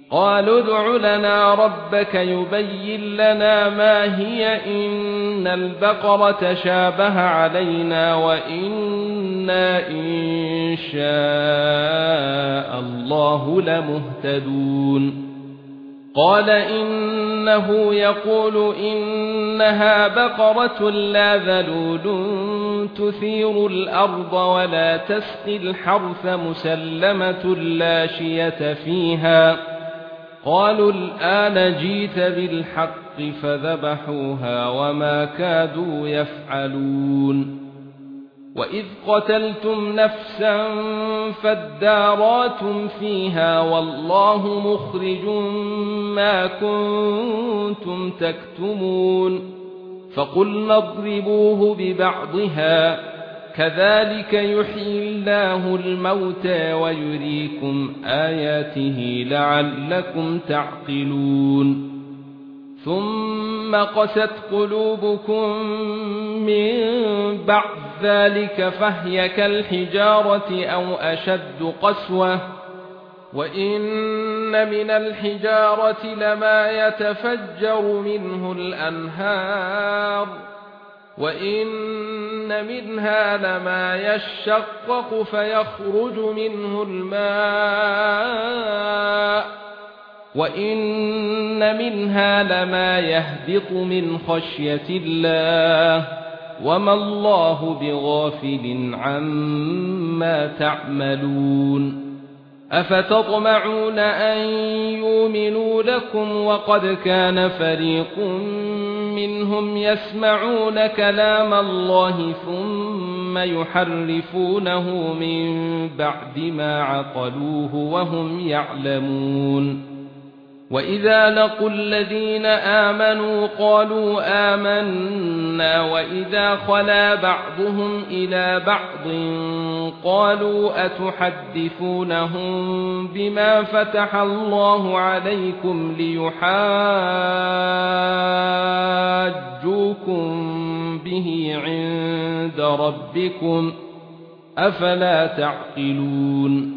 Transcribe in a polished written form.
قالوا ادع لنا ربك يبين لنا ما هي إن البقرة شابه علينا وإنا إن شاء الله لمهتدون قال إنه يقول إنها بقرة لا ذلول تثير الأرض ولا تسقي الحرث مسلمة لا شية فيها قالوا الآن جئت بالحق فذبحوها وما كادوا يفعلون وإذ قتلتم نفسا فادارأتم فيها والله مخرج ما كنتم تكتمون فقلنا اضربوه ببعضها كذلك يحيي الله الموتى ويريكم آياته لعلكم تعقلون ثم قست قلوبكم من بعد ذلك فهي كالحجارة أو أشد قسوة وإن من الحجارة لما يتفجر منه الأنهار وإن منها لما يشقق فيخرج منه الماء وإن منها لما يهبط من خشية الله وما الله بغافل عما تعملون أفتطمعون أن يؤمنوا لكم وقد كان فريق منهم يسمعون كلام الله ثم يحرفونه من بعد ما عقلوه وهم يعلمون وإذا لقوا الذين آمنوا قالوا آمنا وإذا خلا بعضهم إلى بعض قالوا أتحدثونهم بما فتح الله عليكم ليحاجوكم به عند ربكم أفلا تعقلون